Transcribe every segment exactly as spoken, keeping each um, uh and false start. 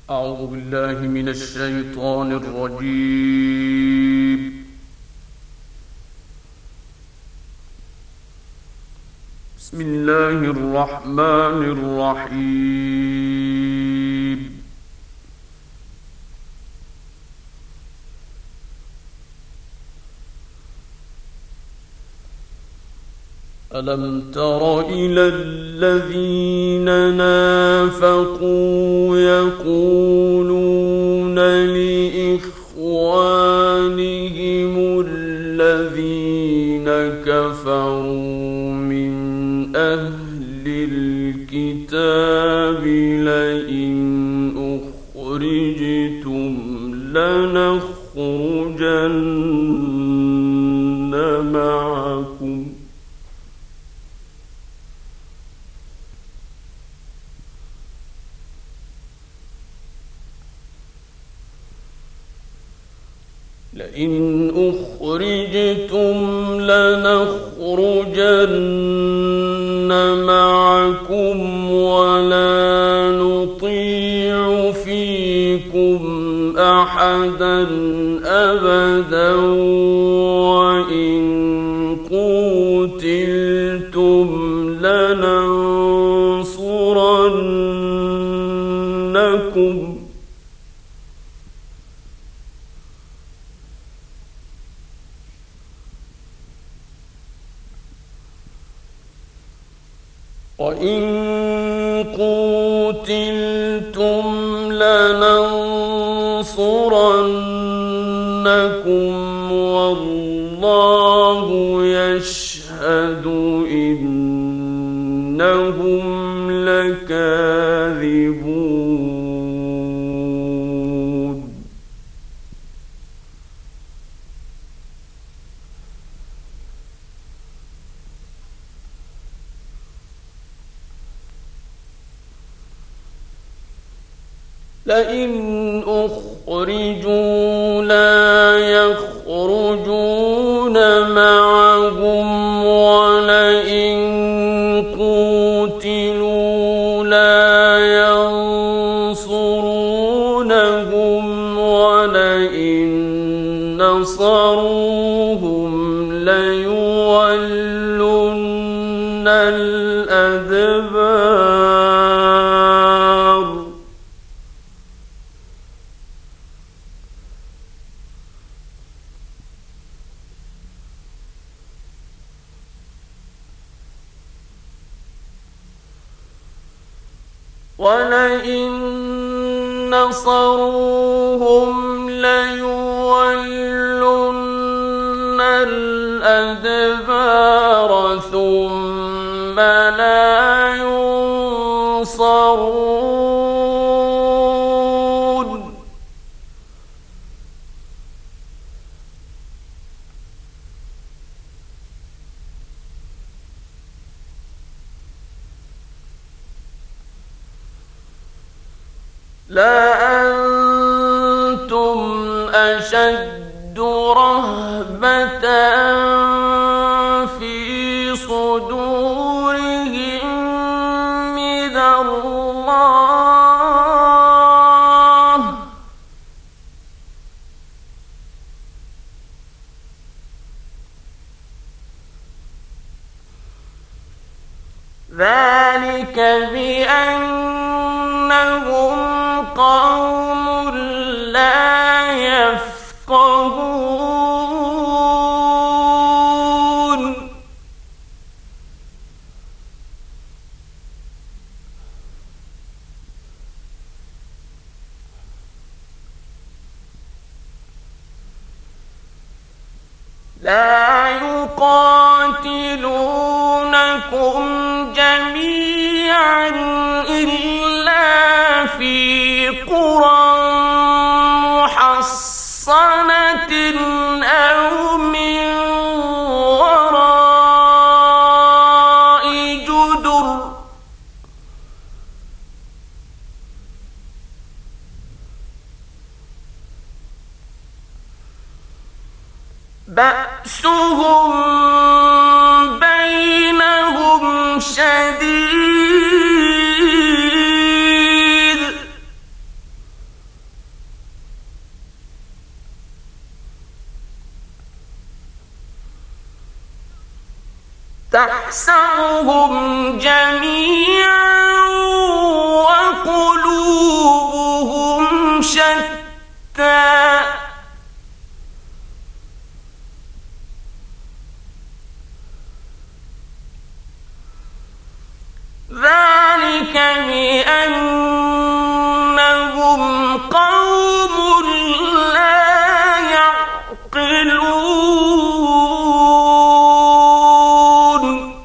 أعوذ بالله من الشيطان الرجيم. بسم الله الرحمن الرحيم. ألم تر إلى الذين نافقوا يقولون لإخوانهم الذين كفروا من أهل الكتاب لئن أخرجتم لنخرجن معكم لئن أخرجتم لنخرجن معكم ولا نطيع فيكم أحدا أبدا وإن قوتلتم لننصرنكم وَإِن قُوتِلْتُمْ لَنَنصُرَنَّكُمْ وَاللَّهُ يَشْهَدُ إِنَّهُمْ لَكَاذِبُونَ. لئن أخرجوا لا يخرجون معهم ولئن قوتلوا لا ينصرونهم ولئن نصروهم ليولن الأدبار وَلَئِن نَصَرُوهُمْ لَيُوَلُّنَّ الْأَدْبَارَ ثُمَّ لَا يُنصَرُونَ. لأنتم أشد رهبة في صدورهم من الله ذلك بأنهم قوم لا يفقهون. لا يقاتلونكم جميعا إلا في قرى محصنة أو من وراء جدر بأسهم بينهم شديد تحسبهم جميعا وقلوبهم شتى ذلك بأنهم قوم لا يعقلون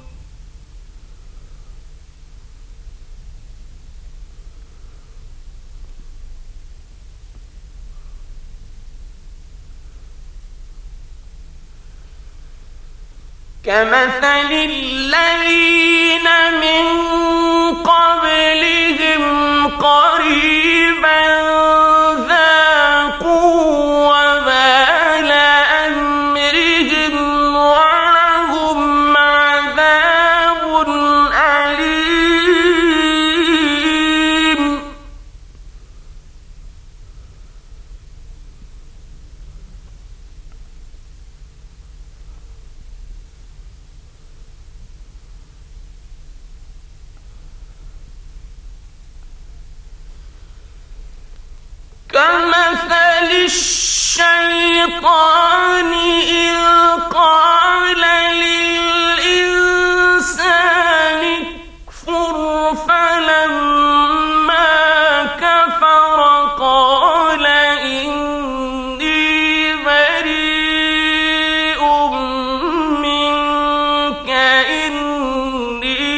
كمثل الذين من قبلهم قريبا ذاقوا وبال أمرهم ولهم عذاب أليم كمثل الشيطان إذ قال للإنسان اكفر فلما كفر قال إني بريء منك إني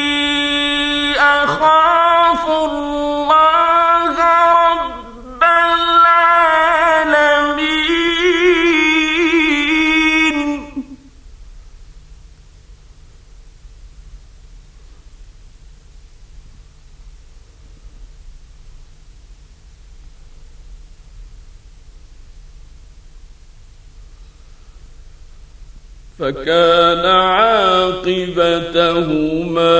أخاف الله رب العالمين فكان عاقبتهما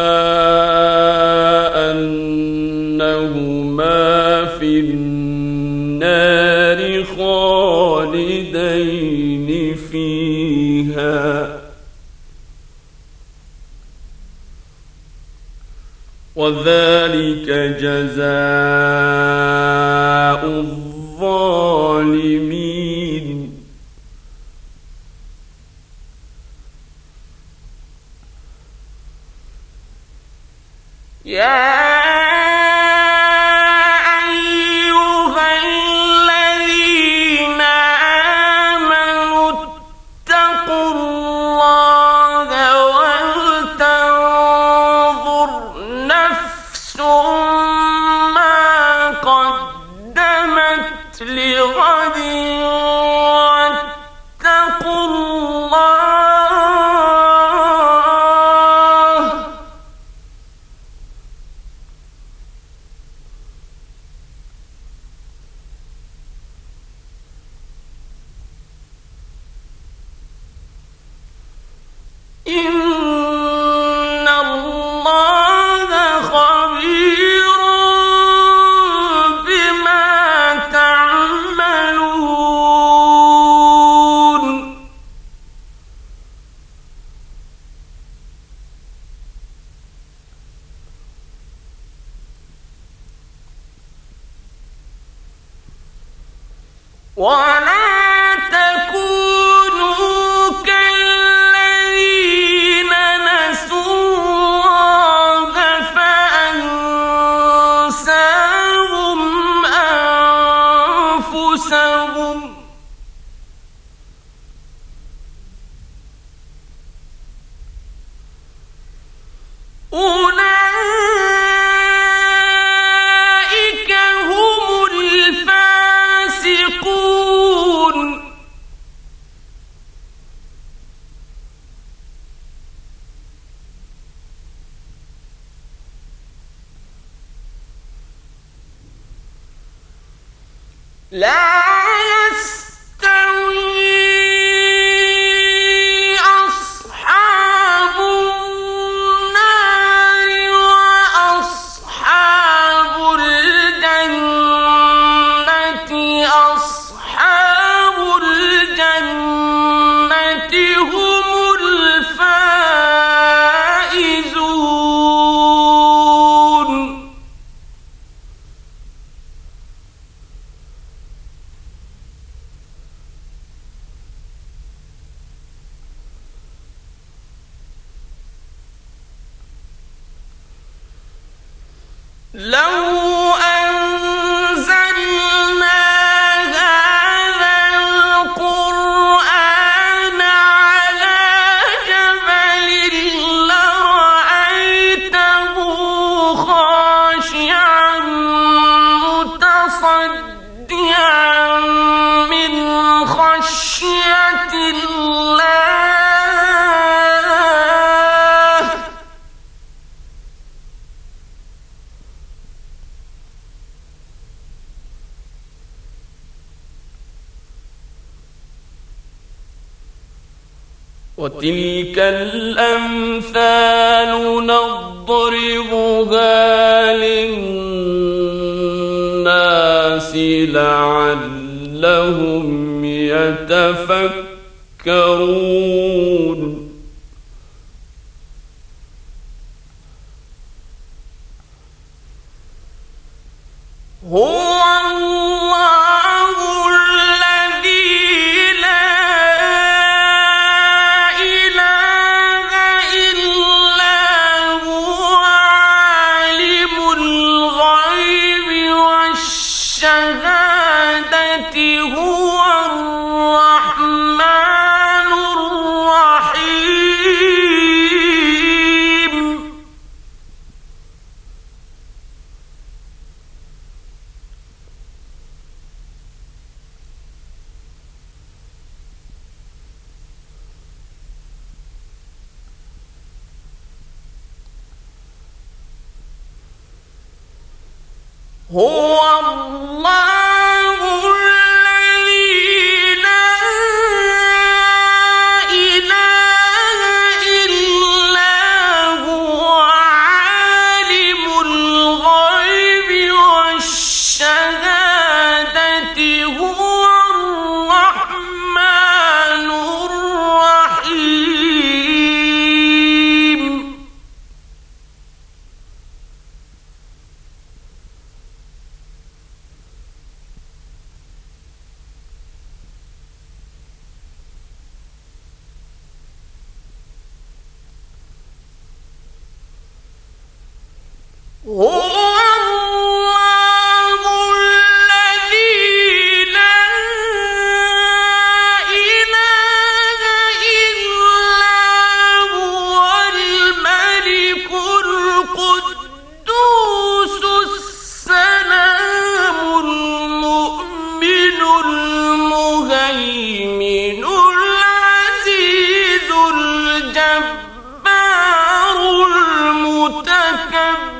أنهما في النار خالدين فيها وذلك جزاء الظالمين يا أيها الذين آمنوا اتقوا الله ولتنظر نفس ما قدمت لغد واتقوا الله إن الله خبير بما تعملون ولا تكونوا كالذين نسوا الله فأنساهم أنفسهم أولئك هم الفاسقون لا يستوي أصحاب النار وأصحاب الجنة أصحاب الجنة هم الفائزون لو أنزلنا هذا القرآن على جبل لرأيته خاشعا متصدعا من خشية الله. وتلك الأمثال نضربها للناس لعلهم يتفكرون. هو الله الذي لا إله إلا هو عالم الغيب والشهادة هو الرحمن الرحيم. هو الله الذي لا إله إلا هو عالم الغيب والشهادة هو الرحمن الرحيم. هو الله الذي لا إله إلا هو الملك القدوس السلام المؤمن المهيمن العزيز الجبار المتكبر.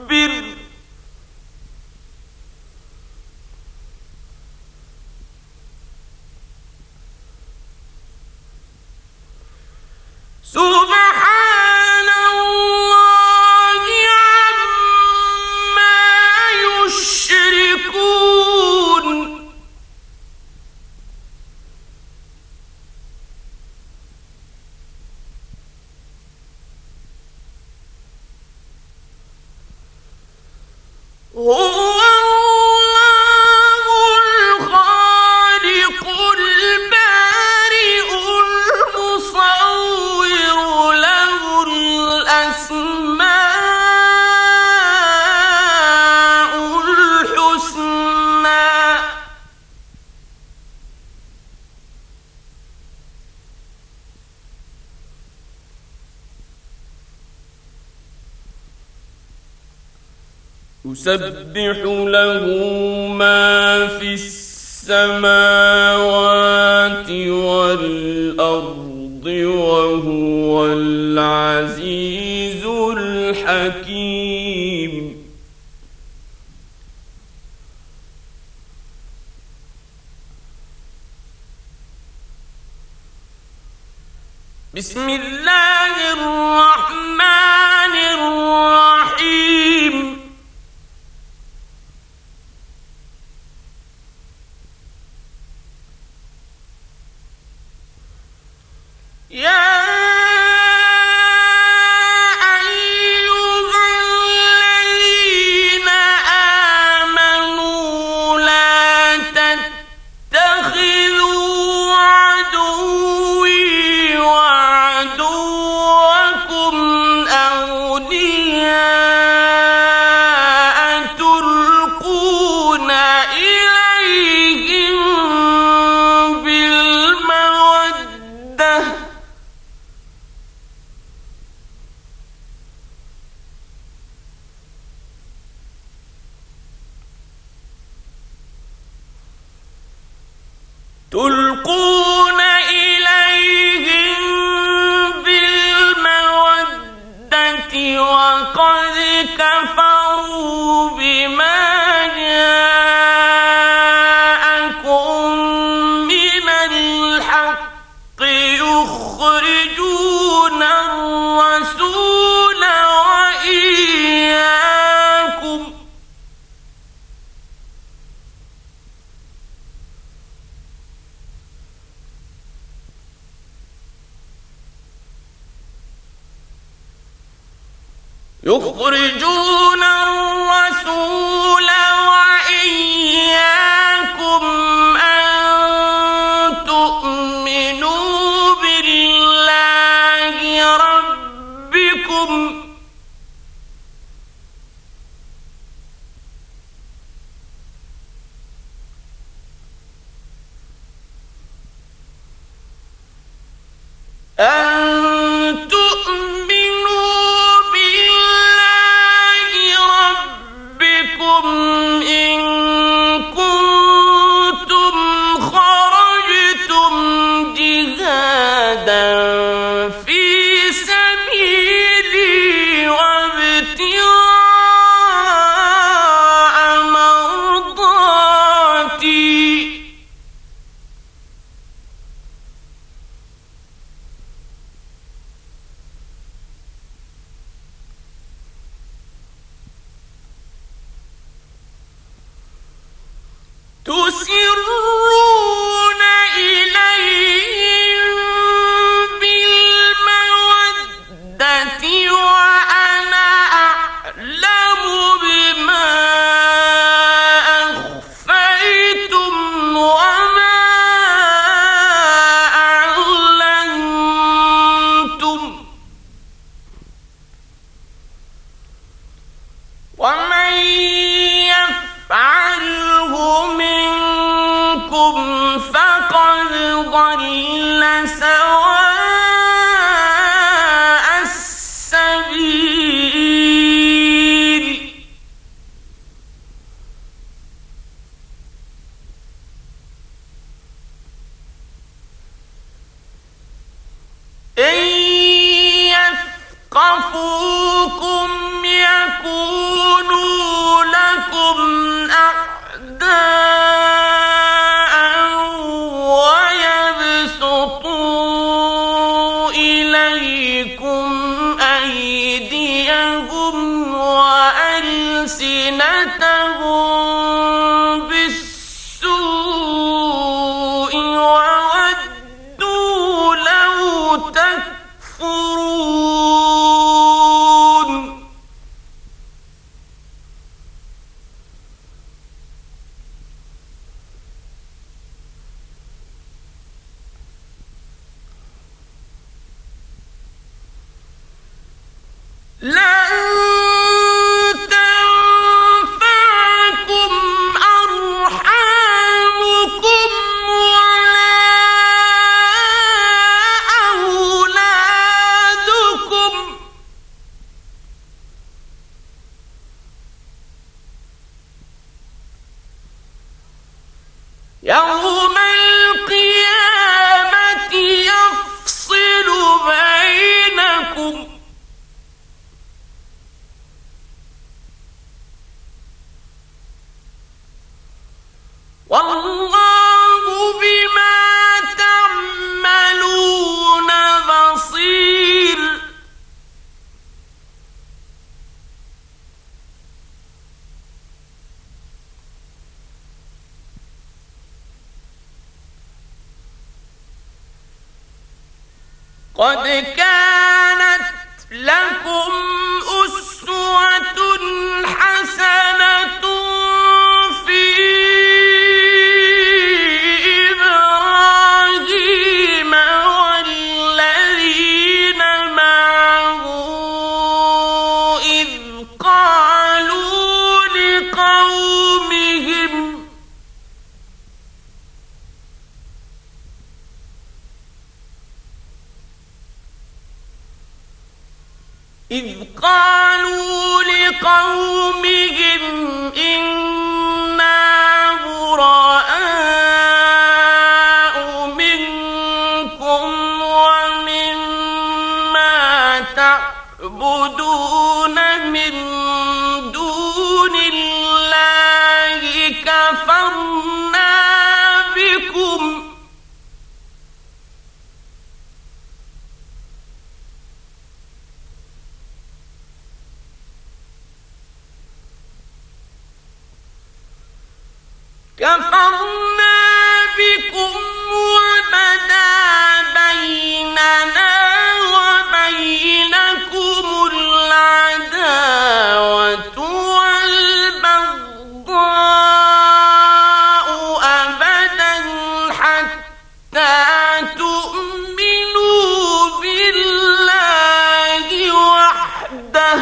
سبحان الله عما يشركون. هو الله الخالق البارئ المصور له الأسماء الحسنى. يسبح له ما في السماوات والأرض وهو العزيز الحكيم. بسم الله الرحمن الرحيم. يا أيها الذين آمنوا لا تتخذوا عدوي وعدوكم تلقون إليهم بالمودة وقد كفروا بما جاءكم من الحق يخرجون الرسول وإياكم يخرجون الرسول وإياكم أن تؤمنوا بالله ربكم أن تؤمنوا بالله ربكم إن كنتم خرجتم جهادا في سبيلي وابتغاء مرضاتي تسرون إليهم بالمودة وأنا أعلم بما أخفيتم وما أعلنتم ومن يفعله منكم فقد ضل سواء السبيل إن يثقفوكم يكونوا لكم أعداء ويبسطوا إليكم أيديهم وألسنتهم بالسوء وودوا لو تكفرون لن تنفعكم أرحامكم ولا أولادكم يوم القيامة يفصل بينكم والله بما تعملون بصير قد كانت لكم أسوة حسنة في إبراهيم والذين معه إذ قالوا لقومهم إذ قالوا لقومهم إنا براء كفرنا بكم وبدا بيننا وبينكم العداوة والبغضاء أبدا حتى تؤمنوا بالله وحده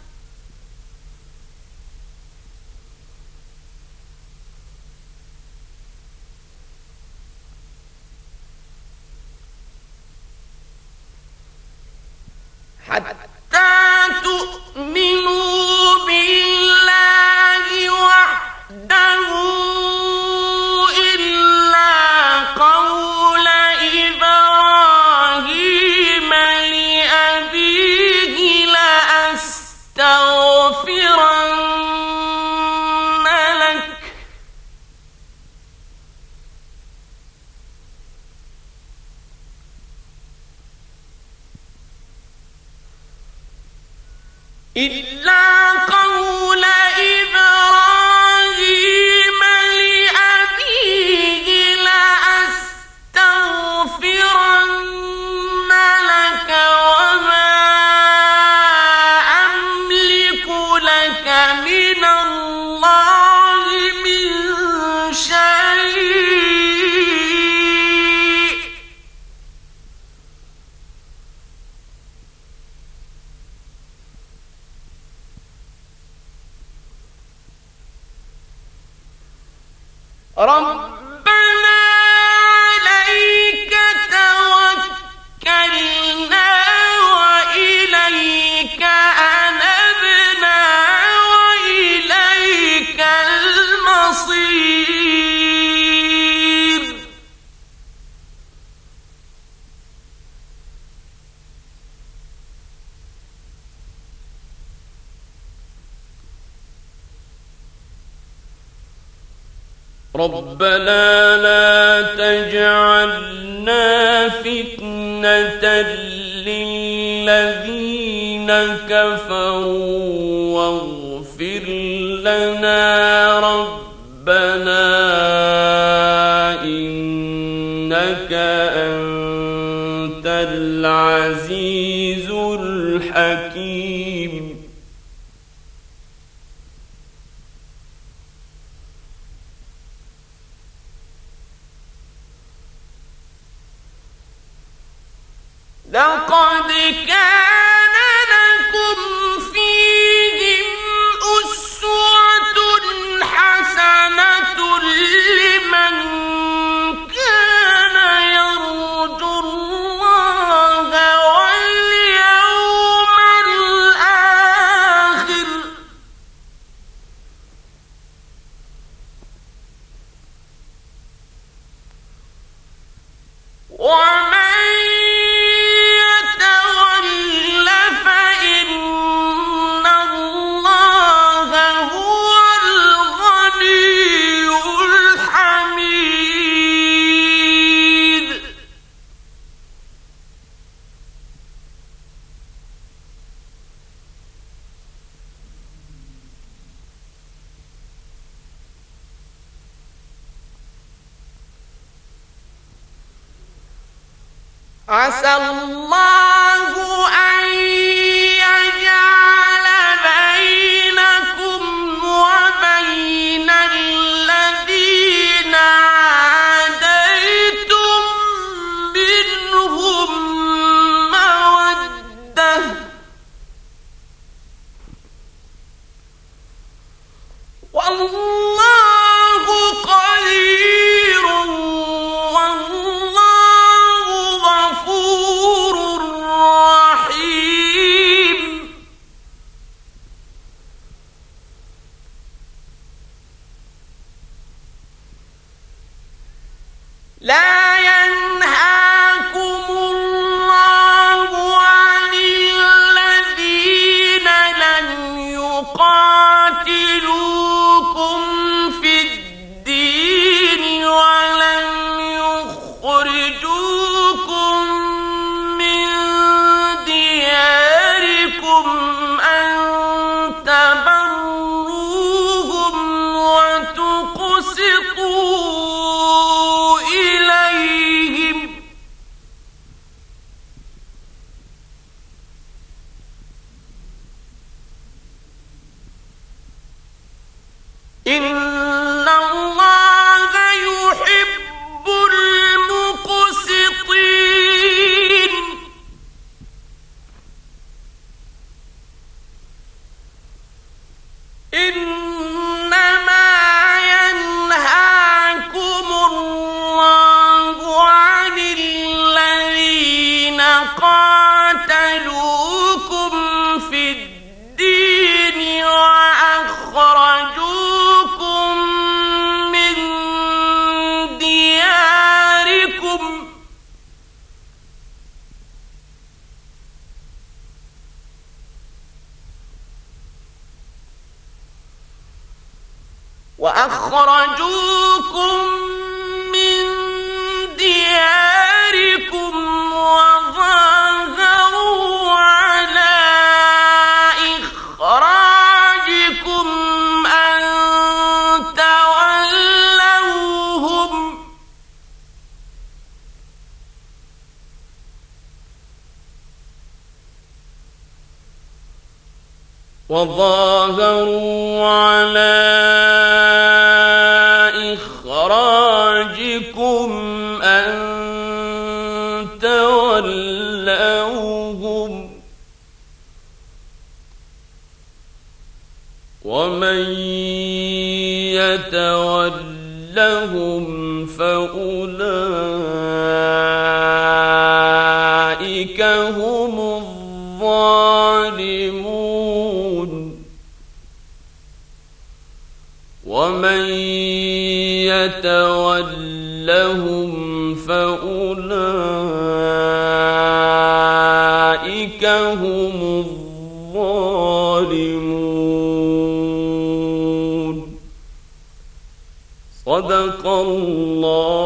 حتى تؤمنوا بالله وحده إلا قول إبراهيم لأبيه لأستغفرن لك إلا قول إبراهيم لأبيه لأستغفرن لك وما أملك لك من الله من شيء ربنا عليك توكلنا وإليك أنبنا وإليك المصير ربنا لا تجعلنا فتنة للذين كفروا واغفر لنا ربنا إنك أنت العزيز الحكيم لقد كان لكم فيهم أسوة حسنة لمن كان يرجو الله واليوم الآخر ومن عسى الله أن يجعل بينكم وبين الذين عاديتم منهم مودة والله قدير والله غفور رحيم لا ينهاكم الله عن الذين لم يقاتلوكم في الدين ولم يخرجوكم من دياركم أن تبروهم وتقسطوا وأخرجوكم من دياركم وظاهروا على إخراجكم أن تولوهم وظاهروا على إخراجكم أن تولوهم ومن يتولهم فأولئك هم الظالمون ومن يتولهم فأولئك هم الظالمون. صدق الله